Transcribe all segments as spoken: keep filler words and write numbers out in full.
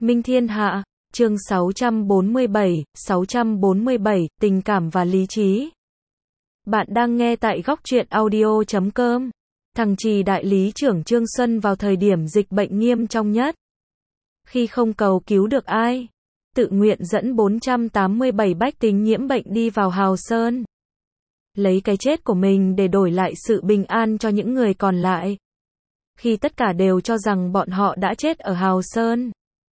Minh Thiên Hạ, chương sáu trăm bốn mươi bảy, sáu trăm bốn mươi bảy, tình cảm và lý trí. Bạn đang nghe tại góc truyện audio chấm com. Thằng Trì đại lý trưởng Trương Xuân vào thời điểm dịch bệnh nghiêm trọng nhất. Khi không cầu cứu được ai, tự nguyện dẫn bốn trăm tám mươi bảy bách tính nhiễm bệnh đi vào Hào Sơn. Lấy cái chết của mình để đổi lại sự bình an cho những người còn lại. Khi tất cả đều cho rằng bọn họ đã chết ở Hào Sơn.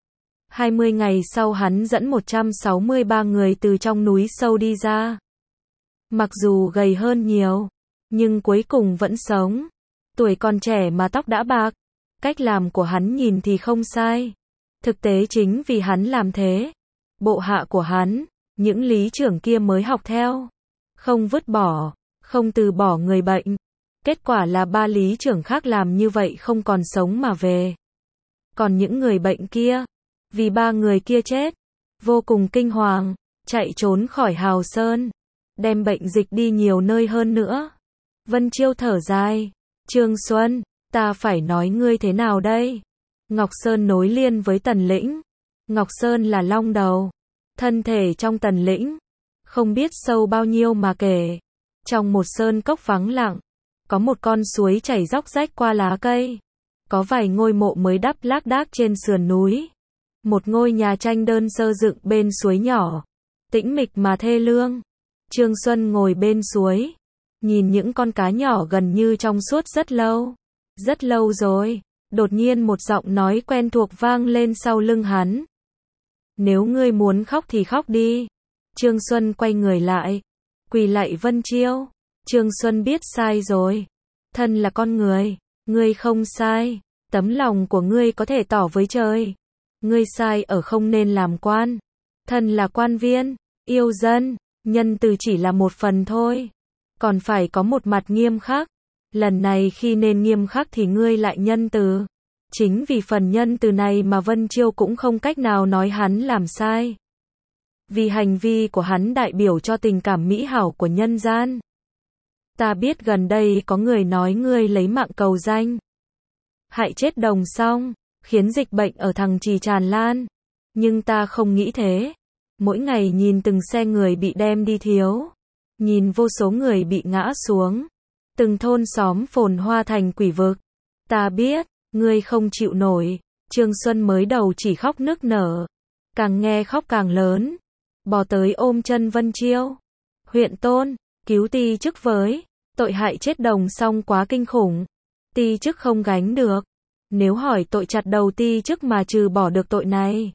hai mươi ngày sau hắn dẫn một trăm sáu mươi ba người từ trong núi sâu đi ra. Mặc dù gầy hơn nhiều, nhưng cuối cùng vẫn sống. Tuổi còn trẻ mà tóc đã bạc. Cách làm của hắn nhìn thì không sai. Thực tế chính vì hắn làm thế, bộ hạ của hắn, những lý trưởng kia mới học theo. Không vứt bỏ, không từ bỏ người bệnh. Kết quả là ba lý trưởng khác làm như vậy không còn sống mà về. Còn những người bệnh kia, vì ba người kia chết, vô cùng kinh hoàng, chạy trốn khỏi Hào Sơn, đem bệnh dịch đi nhiều nơi hơn nữa. Vân Chiêu thở dài, Trương Xuân, ta phải nói ngươi thế nào đây? Ngọc Sơn nối liền với Tần Lĩnh. Ngọc Sơn là long đầu, thân thể trong Tần Lĩnh, không biết sâu bao nhiêu mà kể. Trong một sơn cốc vắng lặng, có một con suối chảy róc rách qua lá cây. Có vài ngôi mộ mới đắp lác đác trên sườn núi. Một ngôi nhà tranh đơn sơ dựng bên suối nhỏ, tĩnh mịch mà thê lương. Trương Xuân ngồi bên suối, nhìn những con cá nhỏ gần như trong suốt rất lâu. Rất lâu rồi, đột nhiên một giọng nói quen thuộc vang lên sau lưng hắn. Nếu ngươi muốn khóc thì khóc đi. Trương Xuân quay người lại, quỳ lạy Vân Chiêu. Trương Xuân biết sai rồi. Thân là con người, ngươi không sai. Tấm lòng của ngươi có thể tỏ với trời. Ngươi sai ở không nên làm quan. Thân là quan viên, yêu dân, nhân từ chỉ là một phần thôi. Còn phải có một mặt nghiêm khắc. Lần này khi nên nghiêm khắc thì ngươi lại nhân từ. Chính vì phần nhân từ này mà Vân Chiêu cũng không cách nào nói hắn làm sai. Vì hành vi của hắn đại biểu cho tình cảm mỹ hảo của nhân gian. Ta biết gần đây có người nói ngươi lấy mạng cầu danh. Hại chết đồng xong, khiến dịch bệnh ở Thằng Trì tràn lan. Nhưng ta không nghĩ thế. Mỗi ngày nhìn từng xe người bị đem đi thiếu. Nhìn vô số người bị ngã xuống. Từng thôn xóm phồn hoa thành quỷ vực. Ta biết, ngươi không chịu nổi. Trương Xuân mới đầu chỉ khóc nức nở. Càng nghe khóc càng lớn. Bò tới ôm chân Vân Chiêu. Huyện Tôn, cứu ti chức với. Tội hại chết đồng xong quá kinh khủng. Ti chức không gánh được. Nếu hỏi tội chặt đầu ti chức mà trừ bỏ được tội này.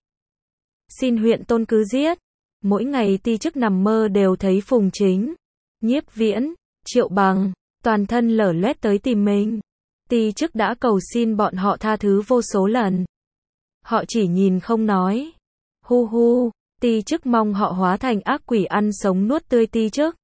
Xin huyện Tôn cứ giết. Mỗi ngày ti chức nằm mơ đều thấy Phùng Chính, Nhiếp Viễn, Triệu Bằng, toàn thân lở loét tới tìm mình. Ti chức đã cầu xin bọn họ tha thứ vô số lần. Họ chỉ nhìn không nói. Hu hu, ti chức mong họ hóa thành ác quỷ ăn sống nuốt tươi ti chức.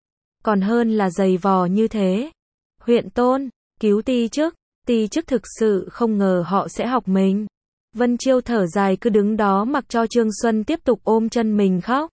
Còn hơn là giày vò như thế. Huyện Tôn, cứu ti chức. Ti chức thực sự không ngờ họ sẽ học mình. Vân Chiêu thở dài cứ đứng đó mặc cho Trương Xuân tiếp tục ôm chân mình khóc.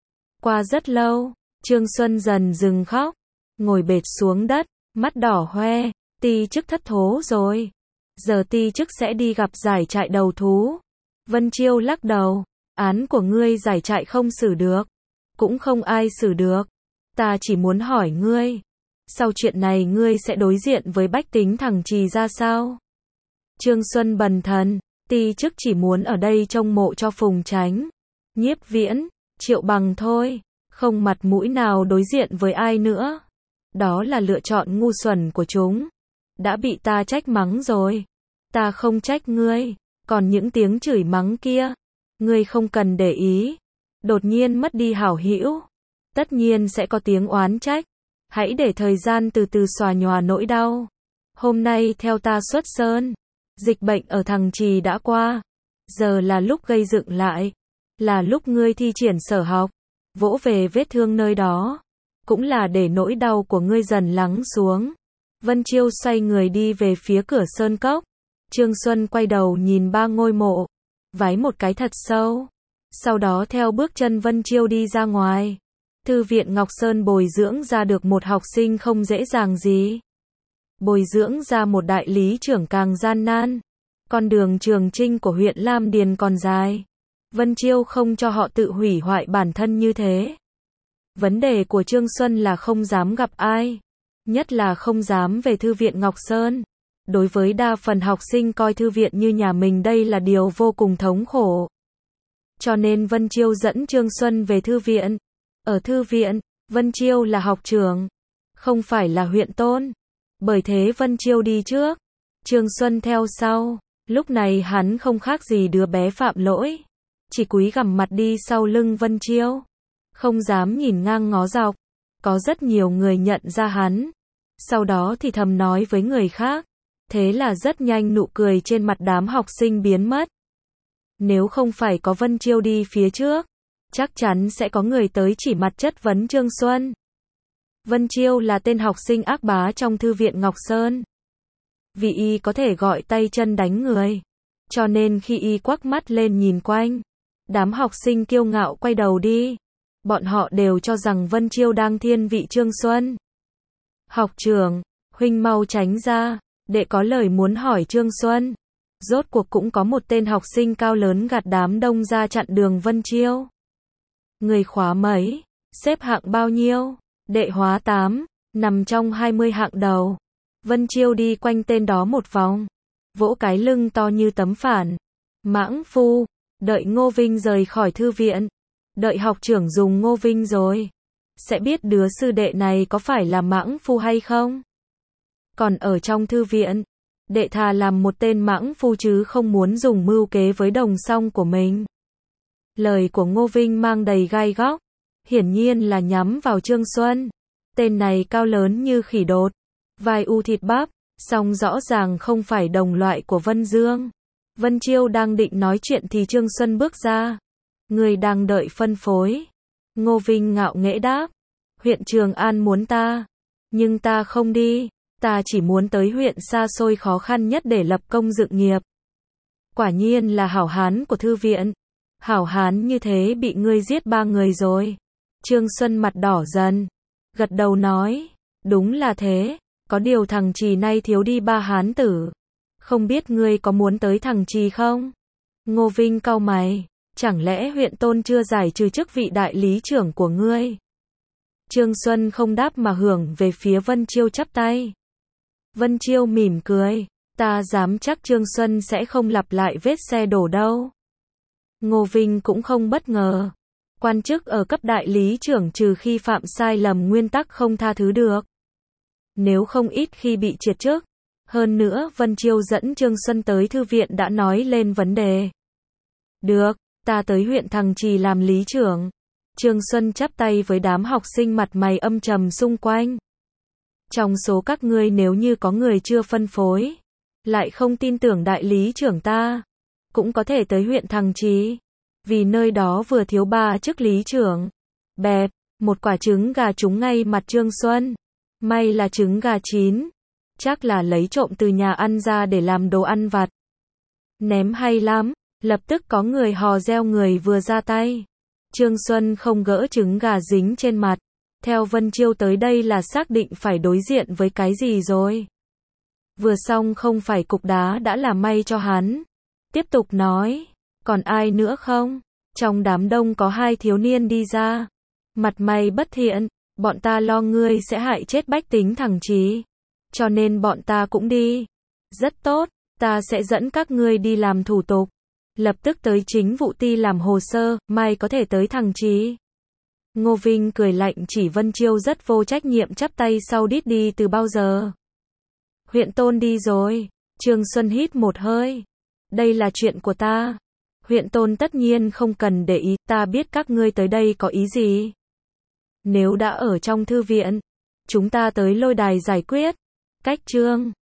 Qua rất lâu, Trương Xuân dần dừng khóc, ngồi bệt xuống đất, mắt đỏ hoe. Ti chức thất thố rồi. Giờ ti chức sẽ đi gặp giải trại đầu thú. Vân Chiêu lắc đầu. Án của ngươi giải trại không xử được. Cũng không ai xử được. Ta chỉ muốn hỏi ngươi. Sau chuyện này ngươi sẽ đối diện với bách tính Thằng Trì ra sao? Trương Xuân bần thần. Ti chức chỉ muốn ở đây trông mộ cho Phùng Chánh, Nhiếp Viễn, Triệu Bằng thôi. Không mặt mũi nào đối diện với ai nữa. Đó là lựa chọn ngu xuẩn của chúng. Đã bị ta trách mắng rồi. Ta không trách ngươi. Còn những tiếng chửi mắng kia, ngươi không cần để ý. Đột nhiên mất đi hảo hữu, tất nhiên sẽ có tiếng oán trách. Hãy để thời gian từ từ xòa nhòa nỗi đau. Hôm nay theo ta xuất sơn. Dịch bệnh ở Thằng Trì đã qua. Giờ là lúc gây dựng lại. Là lúc ngươi thi triển sở học. Vỗ về vết thương nơi đó. Cũng là để nỗi đau của ngươi dần lắng xuống. Vân Chiêu xoay người đi về phía cửa sơn cốc. Trương Xuân quay đầu nhìn ba ngôi mộ. Vái một cái thật sâu. Sau đó theo bước chân Vân Chiêu đi ra ngoài. Thư viện Ngọc Sơn bồi dưỡng ra được một học sinh không dễ dàng gì. Bồi dưỡng ra một đại lý trưởng càng gian nan. Con đường trường chinh của huyện Lam Điền còn dài. Vân Chiêu không cho họ tự hủy hoại bản thân như thế. Vấn đề của Trương Xuân là không dám gặp ai. Nhất là không dám về thư viện Ngọc Sơn. Đối với đa phần học sinh coi thư viện như nhà mình đây là điều vô cùng thống khổ. Cho nên Vân Chiêu dẫn Trương Xuân về thư viện. Ở thư viện, Vân Chiêu là học trưởng, không phải là huyện tôn. Bởi thế Vân Chiêu đi trước, Trương Xuân theo sau. Lúc này hắn không khác gì đứa bé phạm lỗi. Chỉ cúi gằm mặt đi sau lưng Vân Chiêu. Không dám nhìn ngang ngó dọc. Có rất nhiều người nhận ra hắn. Sau đó thì thầm nói với người khác. Thế là rất nhanh nụ cười trên mặt đám học sinh biến mất. Nếu không phải có Vân Chiêu đi phía trước, chắc chắn sẽ có người tới chỉ mặt chất vấn Trương Xuân. Vân Chiêu là tên học sinh ác bá trong thư viện Ngọc Sơn. Vì y có thể gọi tay chân đánh người. Cho nên khi y quắc mắt lên nhìn quanh, đám học sinh kiêu ngạo quay đầu đi. Bọn họ đều cho rằng Vân Chiêu đang thiên vị Trương Xuân. Học trưởng, huynh mau tránh ra, đệ có lời muốn hỏi Trương Xuân. Rốt cuộc cũng có một tên học sinh cao lớn gạt đám đông ra chặn đường Vân Chiêu. Người khóa mấy? Xếp hạng bao nhiêu? Đệ hóa tám, nằm trong hai mươi hạng đầu. Vân Chiêu đi quanh tên đó một vòng, vỗ cái lưng to như tấm phản. Mãng phu, đợi Ngô Vinh rời khỏi thư viện, đợi học trưởng dùng Ngô Vinh rồi, sẽ biết đứa sư đệ này có phải là mãng phu hay không. Còn ở trong thư viện, đệ thà làm một tên mãng phu chứ không muốn dùng mưu kế với đồng song của mình. Lời của Ngô Vinh mang đầy gai góc, hiển nhiên là nhắm vào Trương Xuân. Tên này cao lớn như khỉ đột, vai u thịt bắp, song rõ ràng không phải đồng loại của Vân Dương. Vân Chiêu đang định nói chuyện thì Trương Xuân bước ra. Người đang đợi phân phối. Ngô Vinh ngạo nghễ đáp. Huyện Trường An muốn ta, nhưng ta không đi. Ta chỉ muốn tới huyện xa xôi khó khăn nhất để lập công dựng nghiệp. Quả nhiên là hảo hán của thư viện. Hảo hán như thế bị ngươi giết ba người rồi. Trương Xuân mặt đỏ dần, gật đầu nói, đúng là thế, có điều thằng Trì nay thiếu đi ba hán tử. Không biết ngươi có muốn tới thằng Trì không? Ngô Vinh cau mày, chẳng lẽ huyện tôn chưa giải trừ chức vị đại lý trưởng của ngươi? Trương Xuân không đáp mà hưởng về phía Vân Chiêu chắp tay. Vân Chiêu mỉm cười, ta dám chắc Trương Xuân sẽ không lặp lại vết xe đổ đâu. Ngô Vinh cũng không bất ngờ. Quan chức ở cấp đại lý trưởng trừ khi phạm sai lầm nguyên tắc không tha thứ được. Nếu không ít khi bị triệt chức. Hơn nữa Vân Chiêu dẫn Trương Xuân tới thư viện đã nói lên vấn đề. Được, ta tới huyện Thằng Trì làm lý trưởng. Trương Xuân chắp tay với đám học sinh mặt mày âm trầm xung quanh. Trong số các ngươi nếu như có người chưa phân phối, lại không tin tưởng đại lý trưởng ta, cũng có thể tới huyện Thằng Trì. Vì nơi đó vừa thiếu ba chức lý trưởng. Bẹp, một quả trứng gà trúng ngay mặt Trương Xuân. May là trứng gà chín. Chắc là lấy trộm từ nhà ăn ra để làm đồ ăn vặt. Ném hay lắm, lập tức có người hò reo người vừa ra tay. Trương Xuân không gỡ trứng gà dính trên mặt. Theo Vân Chiêu tới đây là xác định phải đối diện với cái gì rồi. Vừa xong không phải cục đá đã là may cho hắn. Tiếp tục nói. Còn ai nữa không? Trong đám đông có hai thiếu niên đi ra. Mặt mày bất thiện, bọn ta lo ngươi sẽ hại chết bách tính Thằng Trì. Cho nên bọn ta cũng đi. Rất tốt, ta sẽ dẫn các ngươi đi làm thủ tục. Lập tức tới chính vụ ty làm hồ sơ, mai có thể tới Thằng Trì. Ngô Vinh cười lạnh chỉ Vân Chiêu rất vô trách nhiệm chắp tay sau đít đi từ bao giờ. Huyện tôn đi rồi. Trương Xuân hít một hơi. Đây là chuyện của ta. Huyện tôn tất nhiên không cần để ý, ta biết các ngươi tới đây có ý gì. Nếu đã ở trong thư viện, chúng ta tới lôi đài giải quyết. Cách chương